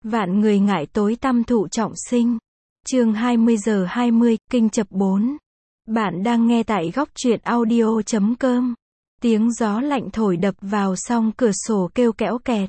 Vạn người ngại tối tăm thụ trọng sinh. Chương 20:20, Kinh Chập 4. Bạn đang nghe tại góc truyện audio.com. Tiếng gió lạnh thổi đập vào song cửa sổ kêu kẽo kẹt.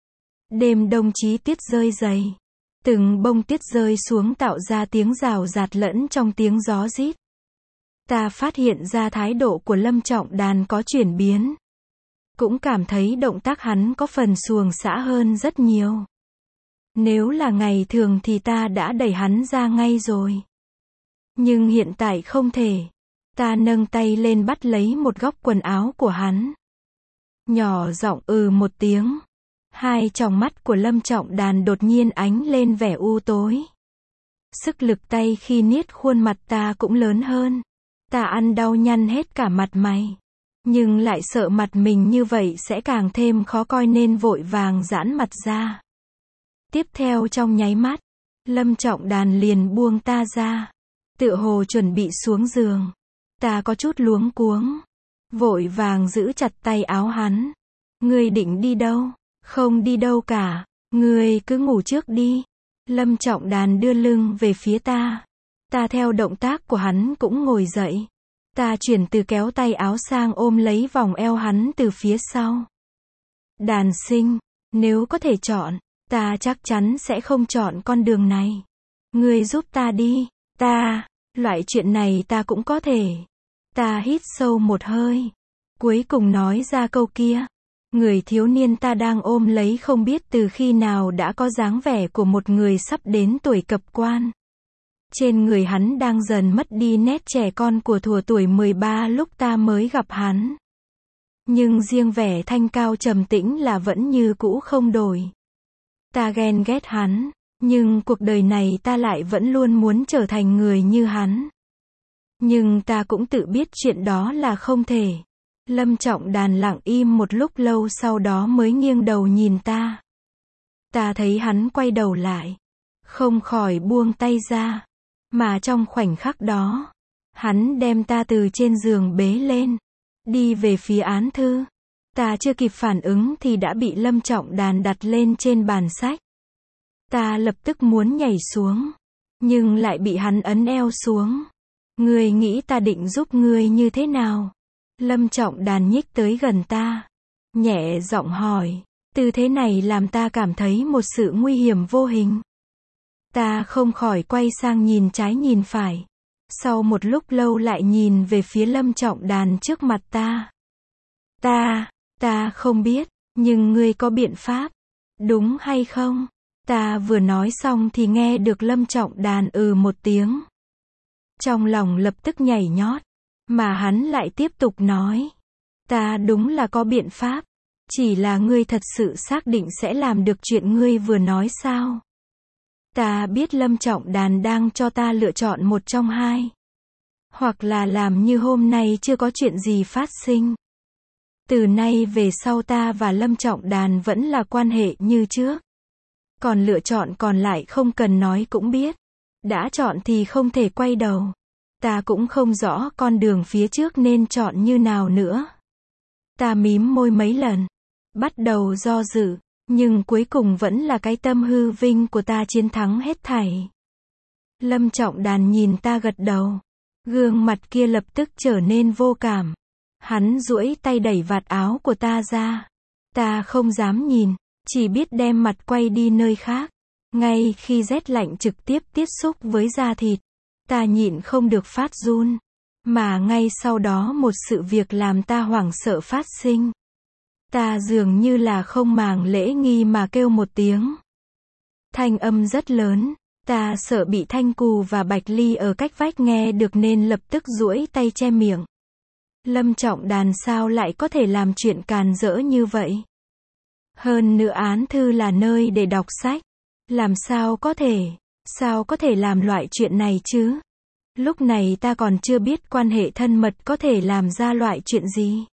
Đêm đông chí tuyết rơi dày. Từng bông tuyết rơi xuống tạo ra tiếng rào rạt lẫn trong tiếng gió rít. Ta phát hiện ra thái độ của Lâm Trọng Đàn có chuyển biến. Cũng cảm thấy động tác hắn có phần xuồng xã hơn rất nhiều. Nếu là ngày thường thì ta đã đẩy hắn ra ngay rồi. Nhưng hiện tại không thể. Ta nâng tay lên bắt lấy một góc quần áo của hắn. Nhỏ giọng một tiếng. Hai tròng mắt của Lâm Trọng Đàn đột nhiên ánh lên vẻ u tối. Sức lực tay khi niết khuôn mặt ta cũng lớn hơn. Ta ăn đau nhăn hết cả mặt mày. Nhưng lại sợ mặt mình như vậy sẽ càng thêm khó coi nên vội vàng giãn mặt ra. Tiếp theo trong nháy mắt, Lâm Trọng Đàn liền buông ta ra. Tựa hồ chuẩn bị xuống giường. Ta có chút luống cuống. Vội vàng giữ chặt tay áo hắn. Ngươi định đi đâu? Không đi đâu cả. Ngươi cứ ngủ trước đi. Lâm Trọng Đàn đưa lưng về phía ta. Ta theo động tác của hắn cũng ngồi dậy. Ta chuyển từ kéo tay áo sang ôm lấy vòng eo hắn từ phía sau. Đàn sinh, nếu có thể chọn, ta chắc chắn sẽ không chọn con đường này. Ngươi giúp ta đi. Loại chuyện này ta cũng có thể. Ta hít sâu một hơi. Cuối cùng nói ra câu kia. Người thiếu niên ta đang ôm lấy không biết từ khi nào đã có dáng vẻ của một người sắp đến tuổi cập quan. Trên người hắn đang dần mất đi nét trẻ con của thuở tuổi 13 lúc ta mới gặp hắn. Nhưng riêng vẻ thanh cao trầm tĩnh là vẫn như cũ không đổi. Ta ghen ghét hắn, nhưng cuộc đời này ta lại vẫn luôn muốn trở thành người như hắn. Nhưng ta cũng tự biết chuyện đó là không thể. Lâm Trọng Đàn lặng im một lúc lâu sau đó mới nghiêng đầu nhìn ta. Ta thấy hắn quay đầu lại. Không khỏi buông tay ra. Mà trong khoảnh khắc đó, hắn đem ta từ trên giường bế lên. Đi về phía án thư. Ta chưa kịp phản ứng thì đã bị Lâm Trọng Đàn đặt lên trên bàn sách. Ta lập tức muốn nhảy xuống. Nhưng lại bị hắn ấn eo xuống. Ngươi nghĩ ta định giúp ngươi như thế nào? Lâm Trọng Đàn nhích tới gần ta. Nhẹ giọng hỏi. Tư thế này làm ta cảm thấy một sự nguy hiểm vô hình. Ta không khỏi quay sang nhìn trái nhìn phải. Sau một lúc lâu lại nhìn về phía Lâm Trọng Đàn trước mặt ta. Ta không biết, nhưng ngươi có biện pháp, đúng hay không? Ta vừa nói xong thì nghe được Lâm Trọng Đàn một tiếng. Trong lòng lập tức nhảy nhót, mà hắn lại tiếp tục nói. Ta đúng là có biện pháp, chỉ là ngươi thật sự xác định sẽ làm được chuyện ngươi vừa nói sao? Ta biết Lâm Trọng Đàn đang cho ta lựa chọn một trong hai. Hoặc là làm như hôm nay chưa có chuyện gì phát sinh. Từ nay về sau ta và Lâm Trọng Đàn vẫn là quan hệ như trước. Còn lựa chọn còn lại không cần nói cũng biết. Đã chọn thì không thể quay đầu. Ta cũng không rõ con đường phía trước nên chọn như nào nữa. Ta mím môi mấy lần. Bắt đầu do dự. Nhưng cuối cùng vẫn là cái tâm hư vinh của ta chiến thắng hết thảy. Lâm Trọng Đàn nhìn ta gật đầu. Gương mặt kia lập tức trở nên vô cảm. Hắn duỗi tay đẩy vạt áo của ta ra. Ta không dám nhìn, chỉ biết đem mặt quay đi nơi khác. Ngay khi rét lạnh trực tiếp tiếp xúc với da thịt, ta nhịn không được phát run. Mà ngay sau đó một sự việc làm ta hoảng sợ phát sinh. Ta dường như là không màng lễ nghi mà kêu một tiếng. Thanh âm rất lớn, ta sợ bị Thanh Cù và Bạch Ly ở cách vách nghe được nên lập tức duỗi tay che miệng. Lâm Trọng Đàn sao lại có thể làm chuyện càn rỡ như vậy? Hơn nữa án thư là nơi để đọc sách. Làm sao có thể làm loại chuyện này chứ? Lúc này ta còn chưa biết quan hệ thân mật có thể làm ra loại chuyện gì.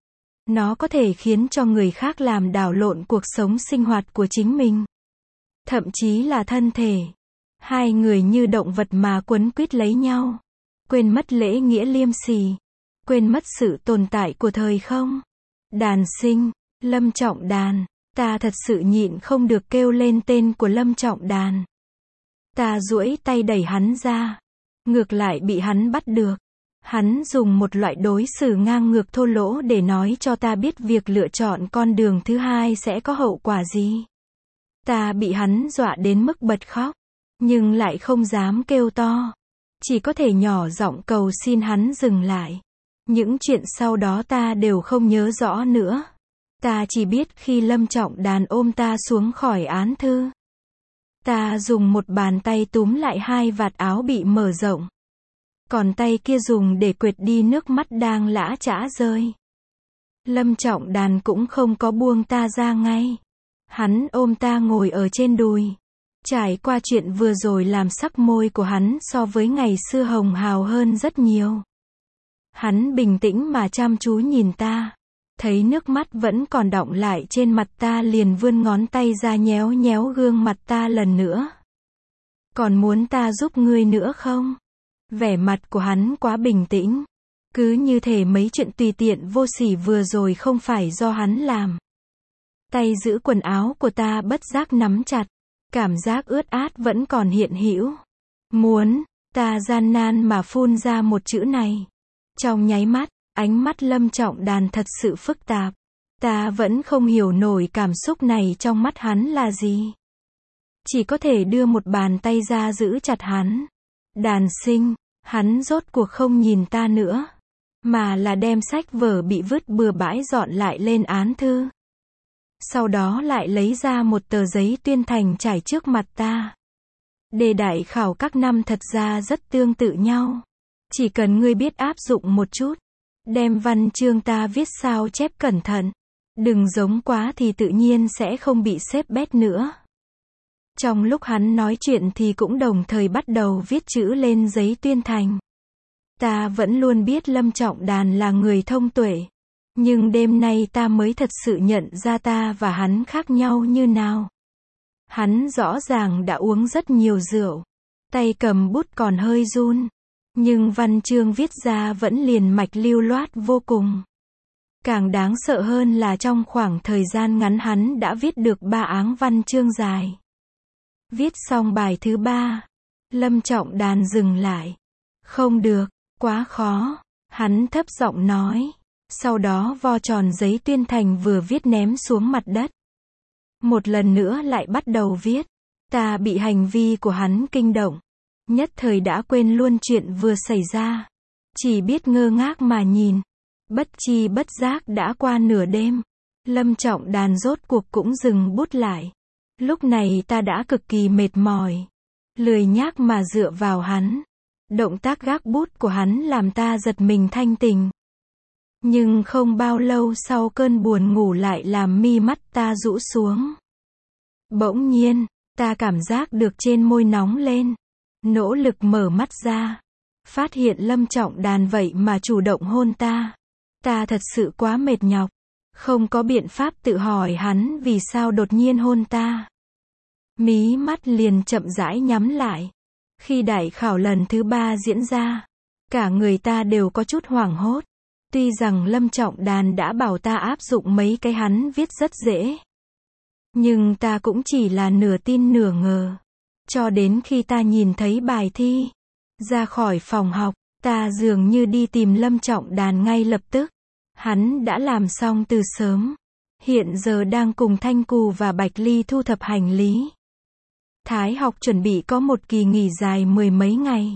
Nó có thể khiến cho người khác làm đảo lộn cuộc sống sinh hoạt của chính mình. Thậm chí là thân thể. Hai người như động vật mà quấn quýt lấy nhau. Quên mất lễ nghĩa liêm sỉ. Quên mất sự tồn tại của thời không. Đàn sinh, Lâm Trọng Đàn. Ta thật sự nhịn không được kêu lên tên của Lâm Trọng Đàn. Ta duỗi tay đẩy hắn ra. Ngược lại bị hắn bắt được. Hắn dùng một loại đối xử ngang ngược thô lỗ để nói cho ta biết việc lựa chọn con đường thứ hai sẽ có hậu quả gì. Ta bị hắn dọa đến mức bật khóc. Nhưng lại không dám kêu to. Chỉ có thể nhỏ giọng cầu xin hắn dừng lại. Những chuyện sau đó ta đều không nhớ rõ nữa. Ta chỉ biết khi Lâm Trọng Đàn ôm ta xuống khỏi án thư. Ta dùng một bàn tay túm lại hai vạt áo bị mở rộng. Còn tay kia dùng để quệt đi nước mắt đang lã chã rơi. Lâm Trọng Đàn cũng không có buông ta ra ngay. Hắn ôm ta ngồi ở trên đùi. Trải qua chuyện vừa rồi làm sắc môi của hắn so với ngày xưa hồng hào hơn rất nhiều. Hắn bình tĩnh mà chăm chú nhìn ta. Thấy nước mắt vẫn còn đọng lại trên mặt ta liền vươn ngón tay ra nhéo nhéo gương mặt ta lần nữa. Còn muốn ta giúp ngươi nữa không? Vẻ mặt của hắn quá bình tĩnh. Cứ như thể mấy chuyện tùy tiện vô sỉ vừa rồi không phải do hắn làm. Tay giữ quần áo của ta bất giác nắm chặt. Cảm giác ướt át vẫn còn hiện hữu. Muốn, ta gian nan mà phun ra một chữ này. Trong nháy mắt, ánh mắt Lâm Trọng Đàn thật sự phức tạp. Ta vẫn không hiểu nổi cảm xúc này trong mắt hắn là gì. Chỉ có thể đưa một bàn tay ra giữ chặt hắn. Đàn sinh, hắn rốt cuộc không nhìn ta nữa. Mà là đem sách vở bị vứt bừa bãi dọn lại lên án thư. Sau đó lại lấy ra một tờ giấy tuyên thành trải trước mặt ta. Đề đại khảo các năm thật ra rất tương tự nhau. Chỉ cần ngươi biết áp dụng một chút. Đem văn chương ta viết sao chép cẩn thận. Đừng giống quá thì tự nhiên sẽ không bị xếp bét nữa. Trong lúc hắn nói chuyện thì cũng đồng thời bắt đầu viết chữ lên giấy tuyên thành. Ta vẫn luôn biết Lâm Trọng Đàn là người thông tuệ. Nhưng đêm nay ta mới thật sự nhận ra ta và hắn khác nhau như nào. Hắn rõ ràng đã uống rất nhiều rượu. Tay cầm bút còn hơi run. Nhưng văn chương viết ra vẫn liền mạch lưu loát vô cùng. Càng đáng sợ hơn là trong khoảng thời gian ngắn hắn đã viết được 3 áng văn chương dài. Viết xong bài thứ 3. Lâm Trọng Đàn dừng lại. Không được, quá khó. Hắn thấp giọng nói. Sau đó vo tròn giấy tuyên thành vừa viết ném xuống mặt đất. Một lần nữa lại bắt đầu viết. Ta bị hành vi của hắn kinh động. Nhất thời đã quên luôn chuyện vừa xảy ra. Chỉ biết ngơ ngác mà nhìn. Bất chi bất giác đã qua nửa đêm. Lâm Trọng Đàn rốt cuộc cũng dừng bút lại. Lúc này ta đã cực kỳ mệt mỏi. Lười nhác mà dựa vào hắn. Động tác gác bút của hắn làm ta giật mình thanh tỉnh. Nhưng không bao lâu sau cơn buồn ngủ lại làm mi mắt ta rũ xuống. Bỗng nhiên, ta cảm giác được trên môi nóng lên. Nỗ lực mở mắt ra. Phát hiện Lâm Trọng Đàn vậy mà chủ động hôn ta. Ta thật sự quá mệt nhọc. Không có biện pháp tự hỏi hắn vì sao đột nhiên hôn ta. Mí mắt liền chậm rãi nhắm lại. Khi đại khảo lần thứ 3 diễn ra, cả người ta đều có chút hoảng hốt. Tuy rằng Lâm Trọng Đàn đã bảo ta áp dụng mấy cái hắn viết rất dễ. Nhưng ta cũng chỉ là nửa tin nửa ngờ. Cho đến khi ta nhìn thấy bài thi. Ra khỏi phòng học, ta dường như đi tìm Lâm Trọng Đàn ngay lập tức. Hắn đã làm xong từ sớm. Hiện giờ đang cùng Thanh Cù và Bạch Ly thu thập hành lý. Thái học chuẩn bị có một kỳ nghỉ dài 10 mấy ngày.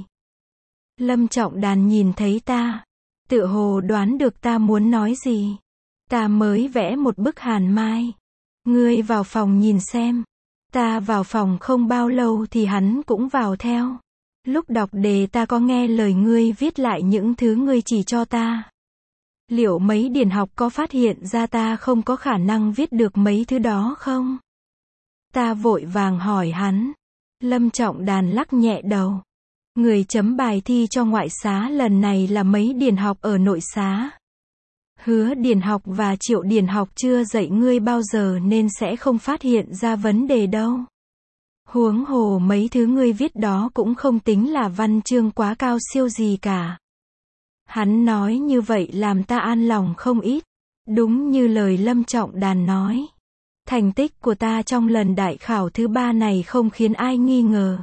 Lâm Trọng Đàn nhìn thấy ta. Tựa hồ đoán được ta muốn nói gì. Ta mới vẽ một bức hàn mai. Ngươi vào phòng nhìn xem. Ta vào phòng không bao lâu thì hắn cũng vào theo. Lúc đọc đề ta có nghe lời ngươi viết lại những thứ ngươi chỉ cho ta. Liệu mấy điển học có phát hiện ra ta không có khả năng viết được mấy thứ đó không? Ta vội vàng hỏi hắn. Lâm Trọng Đàn lắc nhẹ đầu. Người chấm bài thi cho ngoại xá lần này là mấy điển học ở nội xá. Hứa điển học và Triệu điển học chưa dạy ngươi bao giờ nên sẽ không phát hiện ra vấn đề đâu. Huống hồ mấy thứ ngươi viết đó cũng không tính là văn chương quá cao siêu gì cả. Hắn nói như vậy làm ta an lòng không ít. Đúng như lời Lâm Trọng Đàn nói. Thành tích của ta trong lần đại khảo thứ 3 này không khiến ai nghi ngờ.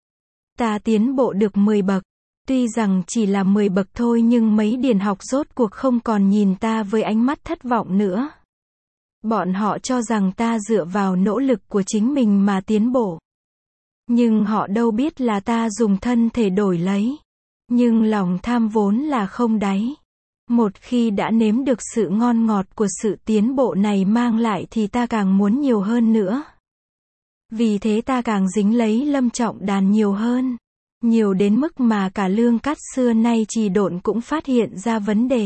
Ta tiến bộ được 10 bậc. Tuy rằng chỉ là 10 bậc thôi nhưng mấy điển học rốt cuộc không còn nhìn ta với ánh mắt thất vọng nữa. Bọn họ cho rằng ta dựa vào nỗ lực của chính mình mà tiến bộ. Nhưng họ đâu biết là ta dùng thân thể đổi lấy. Nhưng lòng tham vốn là không đáy. Một khi đã nếm được sự ngon ngọt của sự tiến bộ này mang lại thì ta càng muốn nhiều hơn nữa. Vì thế ta càng dính lấy Lâm Trọng Đàn nhiều hơn. Nhiều đến mức mà cả Lương Cát xưa nay trì độn cũng phát hiện ra vấn đề.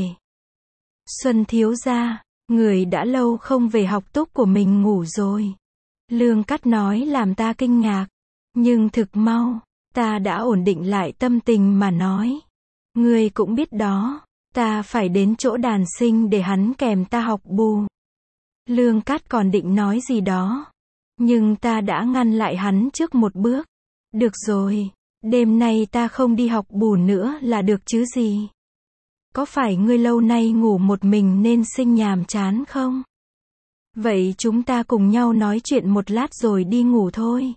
Xuân thiếu gia, người đã lâu không về học túc của mình ngủ rồi. Lương Cát nói làm ta kinh ngạc. Nhưng thực mau, ta đã ổn định lại tâm tình mà nói. Ngươi cũng biết đó, ta phải đến chỗ Đàn Sinh để hắn kèm ta học bù. Lương Cát còn định nói gì đó. Nhưng ta đã ngăn lại hắn trước một bước. Được rồi, đêm nay ta không đi học bù nữa là được chứ gì. Có phải ngươi lâu nay ngủ một mình nên sinh nhàm chán không? Vậy chúng ta cùng nhau nói chuyện một lát rồi đi ngủ thôi.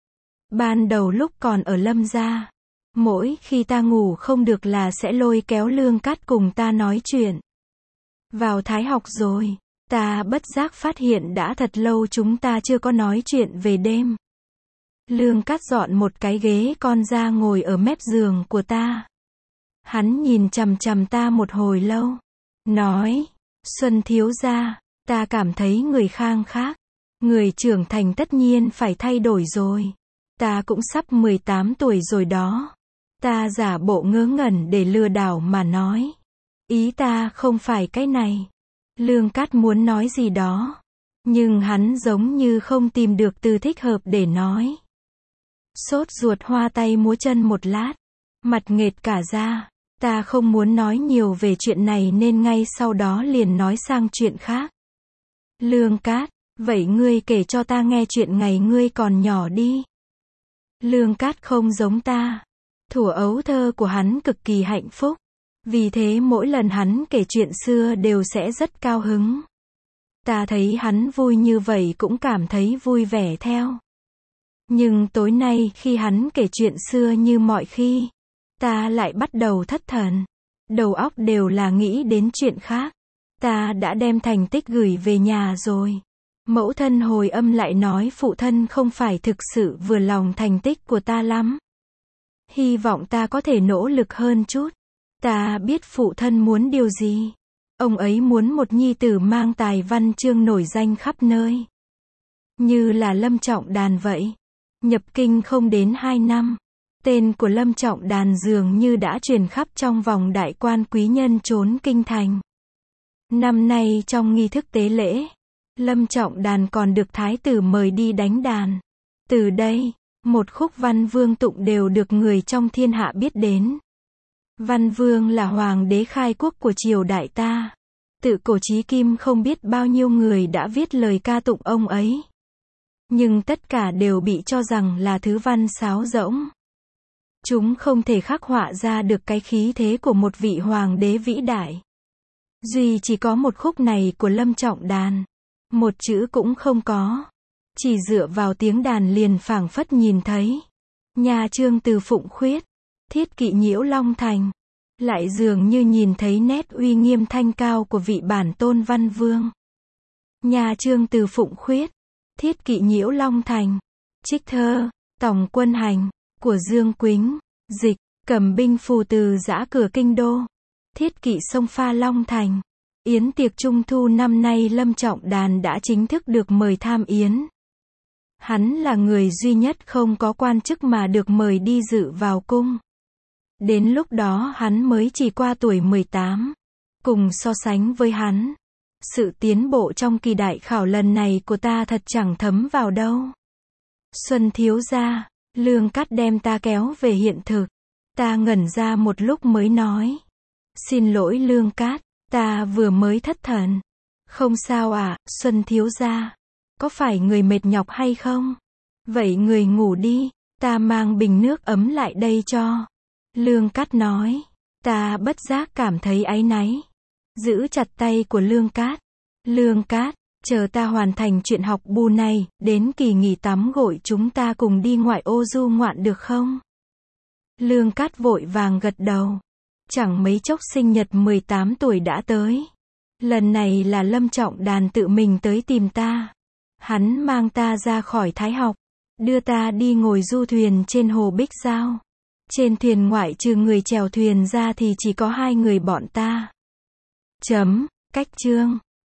Ban đầu lúc còn ở Lâm gia, mỗi khi ta ngủ không được là sẽ lôi kéo Lương Cát cùng ta nói chuyện. Vào Thái học rồi, ta bất giác phát hiện đã thật lâu chúng ta chưa có nói chuyện về đêm. Lương Cát dọn một cái ghế con ra ngồi ở mép giường của ta. Hắn nhìn chằm chằm ta một hồi lâu. Nói, Xuân thiếu gia, ta cảm thấy người khang khác. Người trưởng thành tất nhiên phải thay đổi rồi. Ta cũng sắp 18 tuổi rồi đó. Ta giả bộ ngớ ngẩn để lừa đảo mà nói. Ý ta không phải cái này. Lương Cát muốn nói gì đó. Nhưng hắn giống như không tìm được từ thích hợp để nói. Sốt ruột hoa tay múa chân một lát. Mặt nghệt cả ra. Ta không muốn nói nhiều về chuyện này nên ngay sau đó liền nói sang chuyện khác. Lương Cát, vậy ngươi kể cho ta nghe chuyện ngày ngươi còn nhỏ đi. Lương Cát không giống ta. Thuở ấu thơ của hắn cực kỳ hạnh phúc. Vì thế mỗi lần hắn kể chuyện xưa đều sẽ rất cao hứng. Ta thấy hắn vui như vậy cũng cảm thấy vui vẻ theo. Nhưng tối nay khi hắn kể chuyện xưa như mọi khi, ta lại bắt đầu thất thần. Đầu óc đều là nghĩ đến chuyện khác. Ta đã đem thành tích gửi về nhà rồi. Mẫu thân hồi âm lại nói phụ thân không phải thực sự vừa lòng thành tích của ta lắm. Hy vọng ta có thể nỗ lực hơn chút. Ta biết phụ thân muốn điều gì. Ông ấy muốn một nhi tử mang tài văn chương nổi danh khắp nơi. Như là Lâm Trọng Đàn vậy. Nhập kinh không đến 2 năm. Tên của Lâm Trọng Đàn dường như đã truyền khắp trong vòng đại quan quý nhân trốn kinh thành. Năm nay trong nghi thức tế lễ, Lâm Trọng Đàn còn được thái tử mời đi đánh đàn. Từ đây, một khúc Văn Vương tụng đều được người trong thiên hạ biết đến. Văn Vương là hoàng đế khai quốc của triều đại ta. Tự cổ chí kim không biết bao nhiêu người đã viết lời ca tụng ông ấy. Nhưng tất cả đều bị cho rằng là thứ văn sáo rỗng. Chúng không thể khắc họa ra được cái khí thế của một vị hoàng đế vĩ đại. Duy chỉ có một khúc này của Lâm Trọng Đàn. Một chữ cũng không có. Chỉ dựa vào tiếng đàn liền phảng phất nhìn thấy. Nha Chương Từ Phụng Khuyết. Thiết Kỵ Nhiễu Long Thành. Lại dường như nhìn thấy nét uy nghiêm thanh cao của vị bản tôn Văn Vương. Nha Chương Từ Phụng Khuyết. Thiết Kỵ Nhiễu Long Thành. Trích thơ, Tòng Quân Hành, của Dương Quýnh. Dịch, cầm binh phù từ giã cửa kinh đô. Thiết kỵ xông pha Long Thành. Yến tiệc Trung thu năm nay Lâm Trọng Đàn đã chính thức được mời tham yến. Hắn là người duy nhất không có quan chức mà được mời đi dự vào cung. Đến lúc đó hắn mới chỉ qua tuổi 18. Cùng so sánh với hắn, sự tiến bộ trong kỳ đại khảo lần này của ta thật chẳng thấm vào đâu. Xuân thiếu gia, Lương Cát đem ta kéo về hiện thực. Ta ngẩn ra một lúc mới nói. Xin lỗi Lương Cát, ta vừa mới thất thần. Không sao ạ, Xuân thiếu gia. Có phải người mệt nhọc hay không? Vậy người ngủ đi, ta mang bình nước ấm lại đây cho. Lương Cát nói. Ta bất giác cảm thấy áy náy. Giữ chặt tay của Lương Cát. Lương Cát, Chờ ta hoàn thành chuyện học bù này, đến kỳ nghỉ tắm gội chúng ta cùng đi ngoại ô du ngoạn được không? Lương Cát vội vàng gật đầu. Chẳng mấy chốc sinh nhật 18 tuổi đã tới. Lần này là Lâm Trọng Đàn tự mình tới tìm ta. Hắn mang ta ra khỏi Thái học, đưa ta đi ngồi du thuyền trên hồ Bích Giao. Trên thuyền ngoại trừ người chèo thuyền ra thì chỉ có 2 người bọn ta. Cách chương